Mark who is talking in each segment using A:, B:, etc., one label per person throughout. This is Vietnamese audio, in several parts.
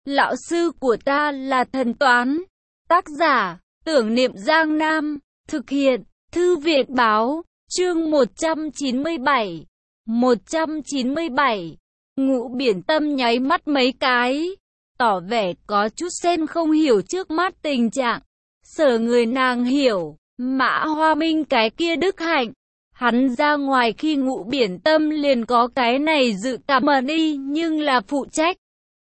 A: Lão sư của ta là thần toán. Tác giả, Tưởng Niệm Giang Nam. Thực hiện, Thư viện báo. Chương 197. 197. Ngũ Biển Tâm nháy mắt mấy cái, tỏ vẻ có chút xem không hiểu trước mắt tình trạng. Sở người nàng hiểu, Mã Hoa Minh cái kia đức hạnh. Hắn ra ngoài khi Ngũ Biển Tâm liền có cái này dự cảm ẩn y, nhưng là phụ trách.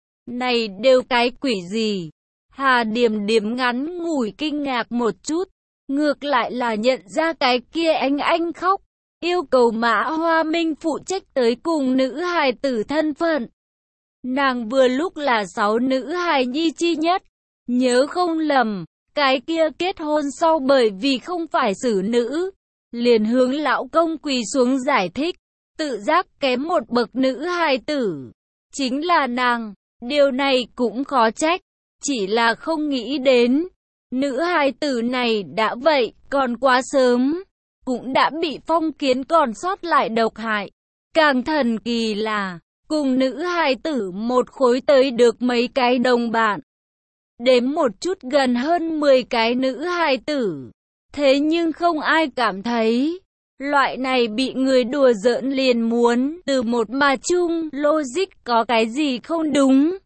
A: Này đều cái quỷ gì? Hà Điềm Điềm ngắn ngủi kinh ngạc một chút, ngược lại là nhận ra cái kia anh khóc, yêu cầu Mã Hoa Minh phụ trách tới cùng nữ hài tử thân phận. Nàng vừa lúc là 6 nữ hài nhi chi nhất, nhớ không lầm, cái kia kết hôn sau bởi vì không phải xử nữ, liền hướng lão công quỳ xuống giải thích, tự giác kém một bậc nữ hài tử. Chính là nàng, điều này cũng khó trách, chỉ là không nghĩ đến, nữ hài tử này đã vậy, còn quá sớm, cũng đã bị phong kiến còn sót lại độc hại. Càng thần kỳ là, cùng nữ hài tử một khối tới được mấy cái đồng bạn. Đếm một chút gần hơn 10 cái nữ hài tử. Thế nhưng không ai cảm thấy, loại này bị người đùa giỡn liền muốn từ một mà chung, logic có cái gì không đúng.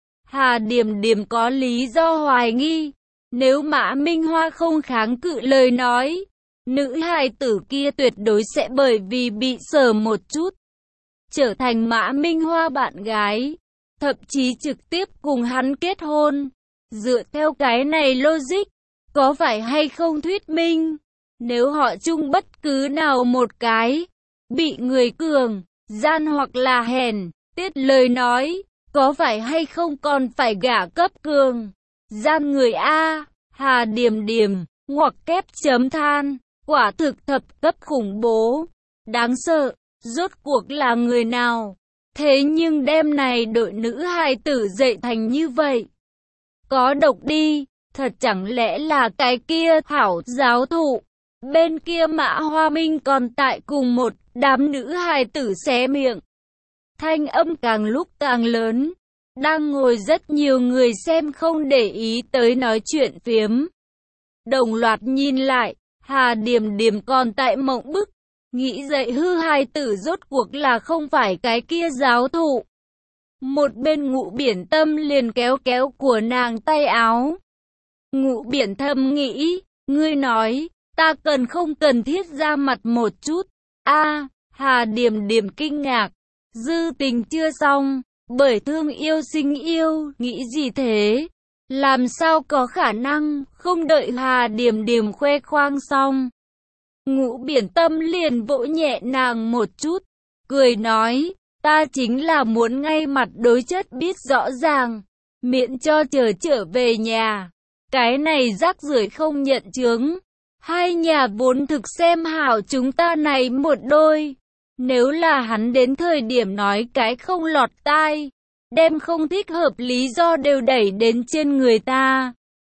A: Hà Điềm Điềm có lý do hoài nghi, nếu Mã Minh Hoa không kháng cự lời nói, nữ hài tử kia tuyệt đối sẽ bởi vì bị sờ một chút, trở thành Mã Minh Hoa bạn gái, thậm chí trực tiếp cùng hắn kết hôn. Dựa theo cái này logic, có phải hay không thuyết minh, nếu họ chung bất cứ nào một cái, bị người cường, gian hoặc là hèn, tiết lời nói, có phải hay không còn phải gả cấp cường, gian người A. Hà Điềm Điềm, ngoặc kép chấm than, quả thực thập cấp khủng bố, đáng sợ, rốt cuộc là người nào, thế nhưng đêm này đội nữ hài tử dậy thành như vậy. Có độc đi, thật chẳng lẽ là cái kia hảo giáo thụ, bên kia Mã Hoa Minh còn tại cùng một đám nữ hài tử xé miệng. Thanh âm càng lúc càng lớn, đang ngồi rất nhiều người xem không để ý tới nói chuyện phiếm. Đồng loạt nhìn lại, Hà Điềm Điềm còn tại mộng bức, nghĩ dậy hư hài tử rốt cuộc là không phải cái kia giáo thụ. Một bên Ngũ Biển Tâm liền kéo kéo của nàng tay áo. Ngũ Biển Thâm nghĩ, ngươi nói, ta không cần thiết ra mặt một chút. Hà Điềm Điềm kinh ngạc, dư tình chưa xong, bởi thương yêu sinh yêu, nghĩ gì thế? Làm sao có khả năng, không đợi Hà Điềm Điềm khoe khoang xong. Ngũ Biển Tâm liền vỗ nhẹ nàng một chút, cười nói, ta chính là muốn ngay mặt đối chất biết rõ ràng, miễn cho trở về nhà. Cái này rác rưởi không nhận chướng. Hai nhà vốn thực xem hảo chúng ta này một đôi. Nếu là hắn đến thời điểm nói cái không lọt tai, đem không thích hợp lý do đều đẩy đến trên người ta.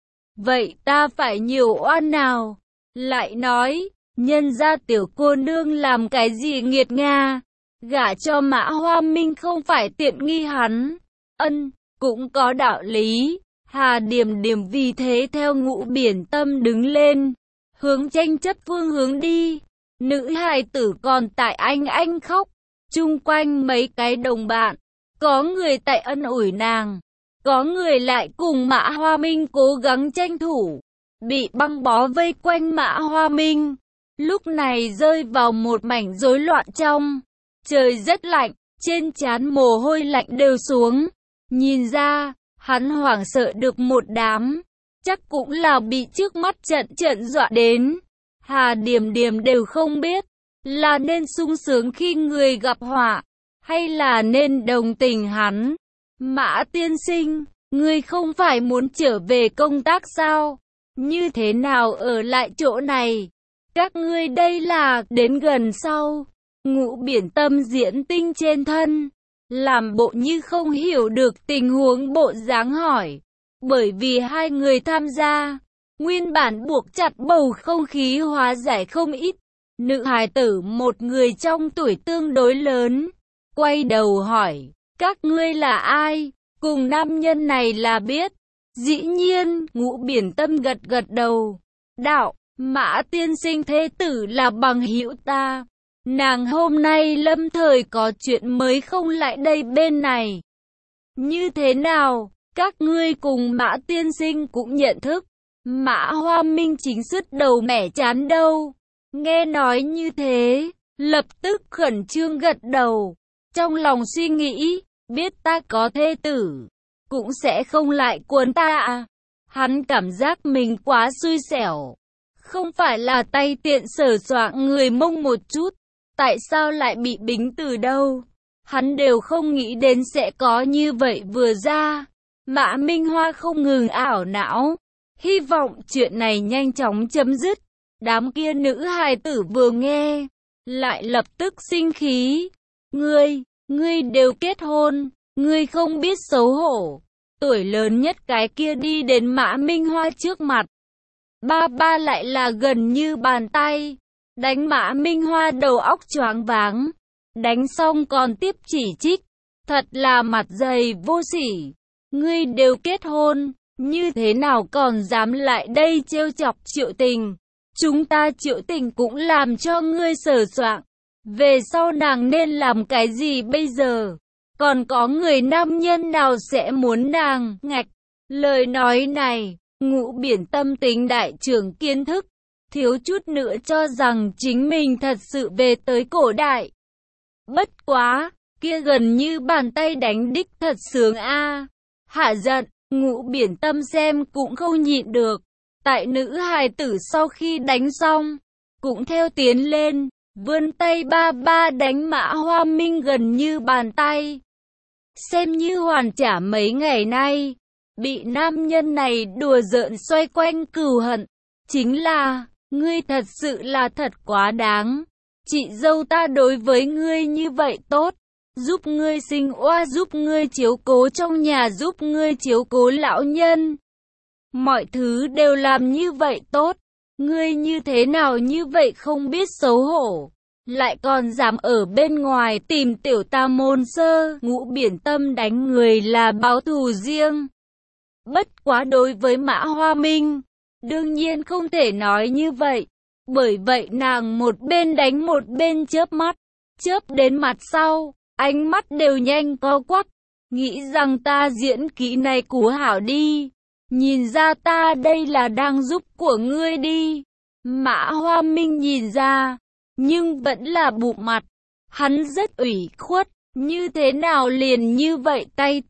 A: Vậy ta phải nhiều oan nào? Lại nói, nhân gia tiểu cô nương làm cái gì nghiệt nga? Gả cho Mã Hoa Minh không phải tiện nghi hắn. Cũng có đạo lý. Hà Điềm Điềm vì thế theo Ngũ Biển Tâm đứng lên, hướng tranh chấp phương hướng đi. Nữ hài tử còn tại anh khóc, chung quanh mấy cái đồng bạn, có người tại ân ủi nàng, có người lại cùng Mã Hoa Minh cố gắng tranh thủ, bị băng bó vây quanh Mã Hoa Minh, lúc này rơi vào một mảnh rối loạn trong. Trời rất lạnh, trên trán mồ hôi lạnh đều xuống, nhìn ra, hắn hoảng sợ được một đám, chắc cũng là bị trước mắt trận dọa đến. Hà Điềm Điềm đều không biết, là nên sung sướng khi người gặp họa, hay là nên đồng tình hắn. Mã tiên sinh, ngươi không phải muốn trở về công tác sao? Như thế nào ở lại chỗ này? Các ngươi đây là đến gần sau. Ngũ Biển Tâm diễn tinh trên thân, làm bộ như không hiểu được tình huống bộ dáng hỏi. Bởi vì hai người tham gia, nguyên bản buộc chặt bầu không khí hóa giải không ít. Nữ hài tử một người trong tuổi tương đối lớn, quay đầu hỏi, các ngươi là ai? cùng nam nhân này là biết. Dĩ nhiên, Ngũ Biển Tâm gật gật đầu. Đạo, Mã tiên sinh thế tử là bằng hữu ta. Nàng hôm nay lâm thời có chuyện mới không lại đây bên này. Như thế nào, các ngươi cùng Mã tiên sinh cũng nhận thức. Mã Hoa Minh chính sứt đầu mẻ chán đâu. Nghe nói như thế, lập tức khẩn trương gật đầu. Trong lòng suy nghĩ, biết ta có thê tử, cũng sẽ không lại cuốn ta à. Hắn cảm giác mình quá xui xẻo. Không phải là tay tiện sờ soạng người Mông một chút. Tại sao lại bị bính từ đâu? Hắn đều không nghĩ đến sẽ có như vậy vừa ra. Mã Minh Hoa không ngừng ảo não. Hy vọng chuyện này nhanh chóng chấm dứt. Đám kia nữ hài tử vừa nghe, lại lập tức sinh khí. Ngươi đều kết hôn, ngươi không biết xấu hổ. Tuổi lớn nhất cái kia đi đến Mã Minh Hoa trước mặt. Ba lại là gần như bàn tay. Đánh Mã Minh Hoa đầu óc choáng váng. Đánh xong còn tiếp chỉ trích. Thật là mặt dày vô sỉ. Ngươi đều kết hôn, như thế nào còn dám lại đây trêu chọc Triệu Tình. Chúng ta Triệu Tình cũng làm cho ngươi sờ soạng. Về sau nàng nên làm cái gì bây giờ? Còn có người nam nhân nào sẽ muốn nàng? Ngạch. Lời nói này, Ngũ Biển Tâm tính đại trưởng kiến thức. Thiếu chút nữa cho rằng chính mình thật sự về tới cổ đại. Bất quá, kia gần như bàn tay đánh đích thật sướng a. Hạ giận, Ngũ Biển Tâm xem cũng không nhịn được. Tại nữ hài tử sau khi đánh xong, cũng theo tiến lên, vươn tay ba đánh Mã Hoa Minh gần như bàn tay. Xem như hoàn trả mấy ngày nay, bị nam nhân này đùa giỡn xoay quanh cừu hận. Chính là, ngươi thật sự là thật quá đáng. Chị dâu ta đối với ngươi như vậy tốt. Giúp ngươi sinh oa, giúp ngươi chiếu cố trong nhà, giúp ngươi chiếu cố lão nhân. Mọi thứ đều làm như vậy tốt. Ngươi như thế nào như vậy không biết xấu hổ. Lại còn dám ở bên ngoài tìm tiểu tam môn sơ. Ngũ Biển Tâm đánh người là báo thù riêng. Bất quá đối với Mã Hoa Minh, đương nhiên không thể nói như vậy. Bởi vậy nàng một bên đánh một bên chớp mắt. Chớp đến mặt sau, ánh mắt đều nhanh co quắp. Nghĩ rằng ta diễn kỹ này cú hảo đi. Nhìn ra ta đây là đang giúp của ngươi đi. Mã Hoa Minh nhìn ra, nhưng vẫn là bụm mặt. Hắn rất ủy khuất. Như thế nào liền như vậy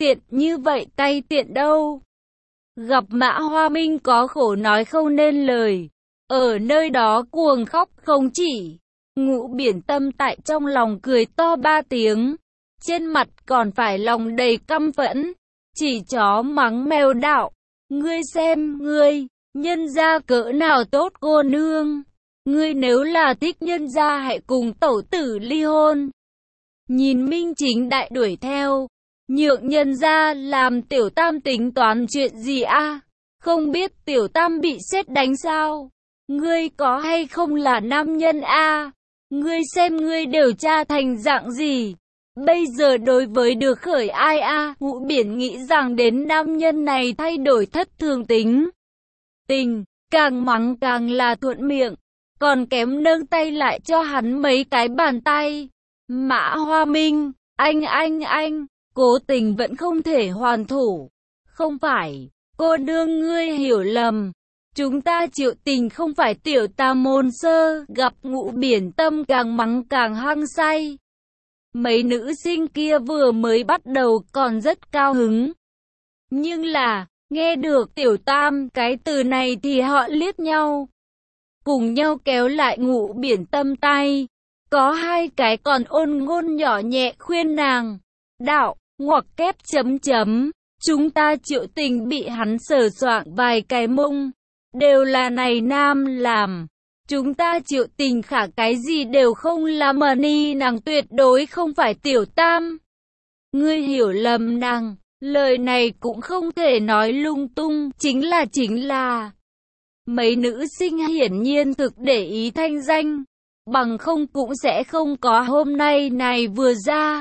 A: tay tiện đâu. Gặp Mã Hoa Minh có khổ nói không nên lời. Ở nơi đó cuồng khóc không chỉ. Ngũ Biển Tâm tại trong lòng cười to 3 tiếng. Trên mặt còn phải lòng đầy căm phẫn. Chỉ chó mắng mèo đạo. Ngươi xem, ngươi, nhân gia cỡ nào tốt cô nương. Ngươi nếu là thích nhân gia hãy cùng tẩu tử ly hôn. Nhìn Minh Chính Đại đuổi theo. Nhượng nhân gia làm tiểu tam tính toán chuyện gì a? Không biết tiểu tam bị sét đánh sao? Ngươi có hay không là nam nhân a? Ngươi xem ngươi điều tra thành dạng gì? Bây giờ đối với được khởi ai a? Ngũ Biển nghĩ rằng đến nam nhân này thay đổi thất thường tính. Tình, càng mắng càng là thuận miệng. Còn kém nâng tay lại cho hắn mấy cái bàn tay. Mã Hoa Minh, anh, cố tình vẫn không thể hoàn thủ. Không phải, cô nương ngươi hiểu lầm. Chúng ta Triệu Tình không phải tiểu tam môn sơ. Gặp Ngũ Biển Tâm càng mắng càng hăng say. Mấy nữ sinh kia vừa mới bắt đầu còn rất cao hứng. Nhưng là, nghe được tiểu tam cái từ này thì họ liếc nhau. Cùng nhau kéo lại Ngũ Biển Tâm tay. Có hai cái còn ôn ngôn nhỏ nhẹ khuyên nàng. Đạo, ngoặc kép chấm chấm. Chúng ta Triệu Tình bị hắn sờ soạng vài cái mông. Đều là này nam làm. Chúng ta Triệu Tình khả cái gì đều không làm mà ni nàng tuyệt đối không phải tiểu tam. Ngươi hiểu lầm nàng. Lời này cũng không thể nói lung tung. Chính là. Mấy nữ sinh hiển nhiên thực để ý thanh danh. Bằng không cũng sẽ không có hôm nay này vừa ra.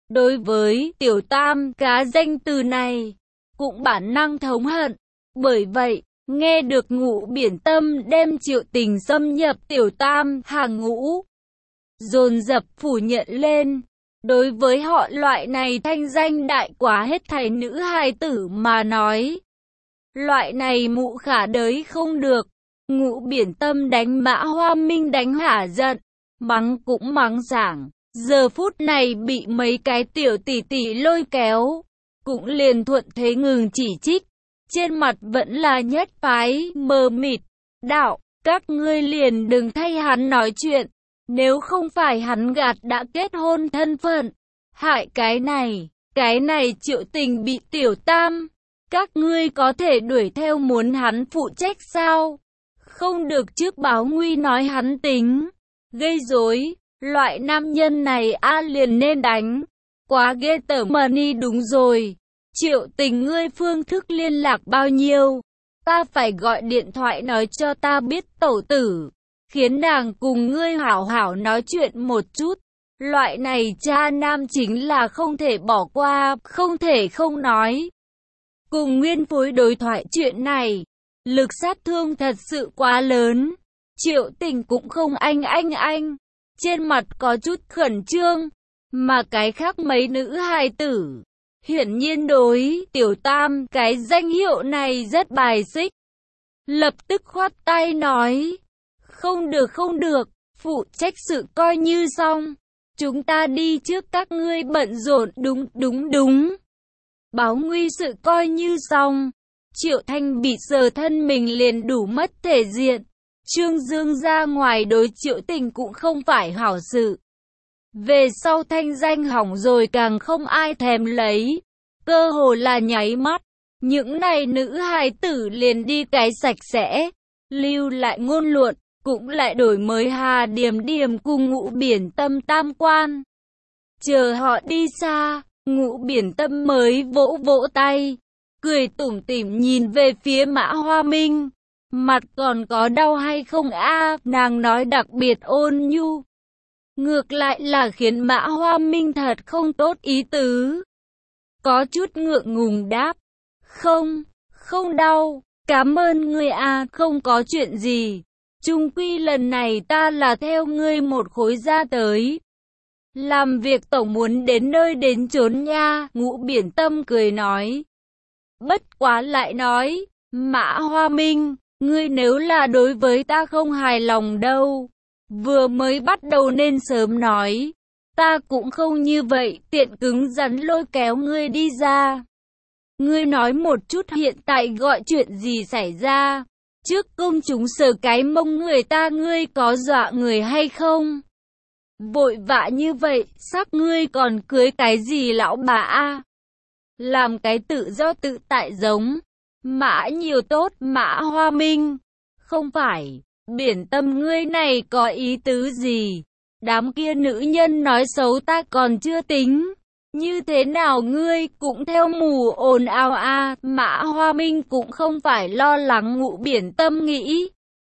A: Đối với Tiểu Tam, cá danh từ này cũng bản năng thống hận. Bởi vậy, nghe được Ngũ Biển Tâm đem Triệu Tình xâm nhập Tiểu Tam hàng ngũ, dồn dập phủ nhận lên. Đối với họ loại này thanh danh đại quá hết thảy nữ hài tử mà nói, loại này mụ khả đới không được. Ngũ Biển Tâm đánh Mã Hoa Minh đánh hả giận, mắng cũng mắng sảng. Giờ phút này bị mấy cái tiểu tỷ tỷ lôi kéo, cũng liền thuận thế ngừng chỉ trích. Trên mặt vẫn là nhất phái mờ mịt, đạo, các ngươi liền đừng thay hắn nói chuyện. Nếu không phải hắn gạt đã kết hôn thân phận, hại cái này Triệu Tình bị Tiểu Tam, các ngươi có thể đuổi theo muốn hắn phụ trách sao? Không được trước báo nguy nói hắn tính gây rối, loại nam nhân này liền nên đánh. Quá ghê tởm mà ni. Đúng rồi, Triệu Tình, ngươi phương thức liên lạc bao nhiêu? Ta phải gọi điện thoại nói cho ta biết tẩu tử, khiến nàng cùng ngươi hảo hảo nói chuyện một chút. Loại này cha nam chính là không thể bỏ qua, không thể không nói. Cùng Nguyên Phối đối thoại chuyện này, lực sát thương thật sự quá lớn. Triệu Tình cũng không anh, trên mặt có chút khẩn trương, mà cái khác mấy nữ hài tử hiển nhiên đối Tiểu Tam cái danh hiệu này rất bài xích. Lập tức khoát tay nói, không được, phụ trách sự coi như xong. Chúng ta đi trước, các ngươi bận rộn. Đúng. Báo nguy sự coi như xong. Triệu Thanh bị sờ thân mình liền đủ mất thể diện. Trương Dương ra ngoài đối Triệu Tình cũng không phải hảo sự. Về sau thanh danh hỏng rồi càng không ai thèm lấy. Cơ hồ là nháy mắt, những này nữ hài tử liền đi cái sạch sẽ. Lưu lại ngôn luận, cũng lại đổi mới Hà Điềm Điềm cùng Ngũ Biển Tâm tam quan. Chờ họ đi xa, Ngũ Biển Tâm mới vỗ vỗ tay, cười tủm tỉm nhìn về phía Mã Hoa Minh. Mặt còn có đau hay không nàng nói đặc biệt ôn nhu. Ngược lại là khiến Mã Hoa Minh thật không tốt ý tứ. Có chút ngượng ngùng đáp, không đau, cảm ơn ngươi không có chuyện gì. Chung quy lần này ta là theo ngươi một khối ra tới. Làm việc tổng muốn đến nơi đến chốn nha, Ngũ Biển Tâm cười nói. Bất quá lại nói, Mã Hoa Minh, ngươi nếu là đối với ta không hài lòng đâu, vừa mới bắt đầu nên sớm nói. Ta cũng không như vậy, tiện cứng rắn lôi kéo ngươi đi ra. Ngươi nói một chút hiện tại gọi chuyện gì xảy ra? Trước công chúng sờ cái mông người ta, ngươi có dọa người hay không? Vội vã như vậy, sắc ngươi còn cưới cái gì lão bà Làm cái tự do tự tại giống. Mã nhiều tốt, Mã Hoa Minh. Không phải, Biển Tâm ngươi này có ý tứ gì? Đám kia nữ nhân nói xấu ta còn chưa tính. Như thế nào ngươi cũng theo mù ồn ào Mã Hoa Minh cũng không phải lo lắng Ngũ Biển Tâm nghĩ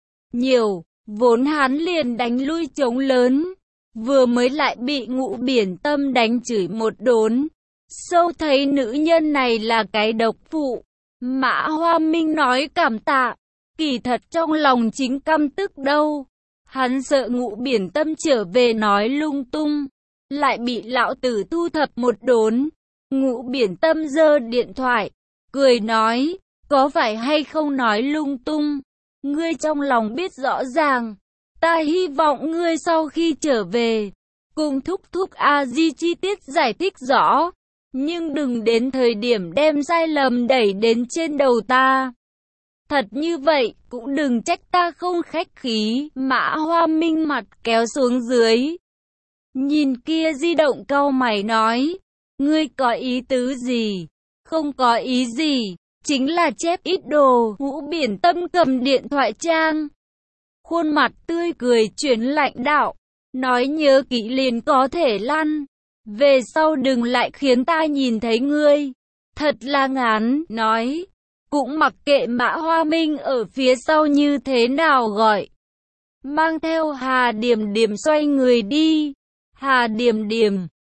A: nhiều, vốn hắn liền đánh lui chống lớn. Vừa mới lại bị Ngũ Biển Tâm đánh chửi một đốn. Sâu thấy nữ nhân này là cái độc phụ. Mã Hoa Minh nói cảm tạ, kỳ thật trong lòng chính căm tức đâu. Hắn sợ Ngũ Biển Tâm trở về nói lung tung, lại bị lão tử thu thập một đốn. Ngũ Biển Tâm giơ điện thoại, cười nói, có phải hay không nói lung tung? Ngươi trong lòng biết rõ ràng. Ta hy vọng ngươi sau khi trở về, cùng thúc A-di chi tiết giải thích rõ. Nhưng đừng đến thời điểm đem sai lầm đẩy đến trên đầu ta. Thật như vậy, cũng đừng trách ta không khách khí. Mã Hoa Minh mặt kéo xuống dưới, nhìn kia di động cau mày nói, ngươi có ý tứ gì? Không có ý gì, chính là chép ít đồ. Ngũ Biển Tâm cầm điện thoại trang, khuôn mặt tươi cười chuyển lạnh đạo, nói nhớ kỹ liền có thể lăn. Về sau đừng lại khiến ta nhìn thấy ngươi. Thật là ngán, nói. Cũng mặc kệ Mã Hoa Minh ở phía sau như thế nào gọi. Mang theo Hà Điềm Điềm xoay người đi. Hà Điềm Điềm,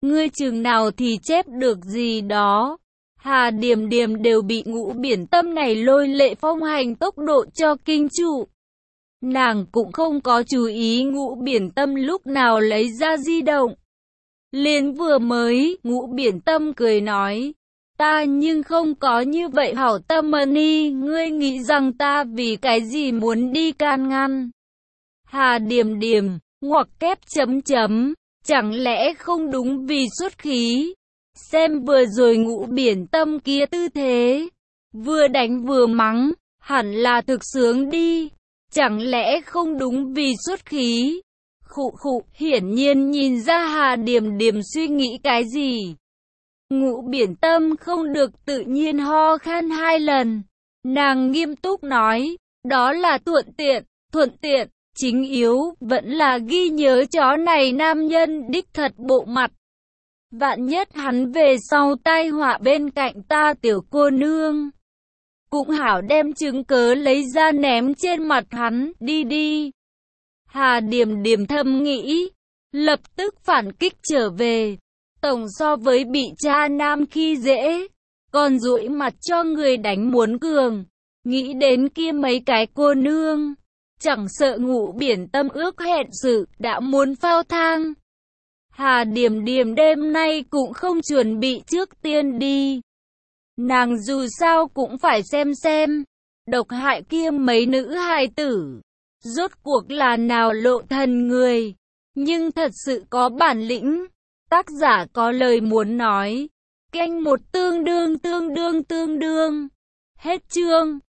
A: Ngươi chừng nào thì chép được gì đó. Hà Điềm Điềm đều bị Ngũ Biển Tâm này lôi lệ phong hành tốc độ cho kinh trụ. Nàng cũng không có chú ý Ngũ Biển Tâm lúc nào lấy ra di động. Liền vừa mới, Ngũ Biển Tâm cười nói, ta nhưng không có như vậy hảo tâm ni, ngươi nghĩ rằng ta vì cái gì muốn đi can ngăn. Hà Điềm Điềm, ngoặc kép chấm chấm, chẳng lẽ không đúng vì xuất khí. Xem vừa rồi Ngũ Biển Tâm kia tư thế, vừa đánh vừa mắng, hẳn là thực sướng đi. Chẳng lẽ không đúng vì xuất khí? Khụ khụ, hiển nhiên nhìn ra Hà Điềm Điềm suy nghĩ cái gì. Ngũ Biển Tâm không được tự nhiên ho khan 2 lần. Nàng nghiêm túc nói, đó là thuận tiện, chính yếu, vẫn là ghi nhớ chó này nam nhân đích thật bộ mặt. Vạn nhất hắn về sau tai họa bên cạnh ta tiểu cô nương. Cũng hảo đem chứng cớ lấy ra ném trên mặt hắn, đi. Hà Điềm Điềm thầm nghĩ, lập tức phản kích trở về. Tổng so với bị cha nam khi dễ, còn dụi mặt cho người đánh muốn cường. Nghĩ đến kia mấy cái cô nương, chẳng sợ Ngũ Biển Tâm ước hẹn sự, đã muốn phao thang. Hà Điềm Điềm đêm nay cũng không chuẩn bị trước tiên đi. Nàng dù sao cũng phải xem, độc hại kia mấy nữ hài tử, rốt cuộc là nào lộ thần người, nhưng thật sự có bản lĩnh. Tác giả có lời muốn nói, canh một tương đương. Hết chương.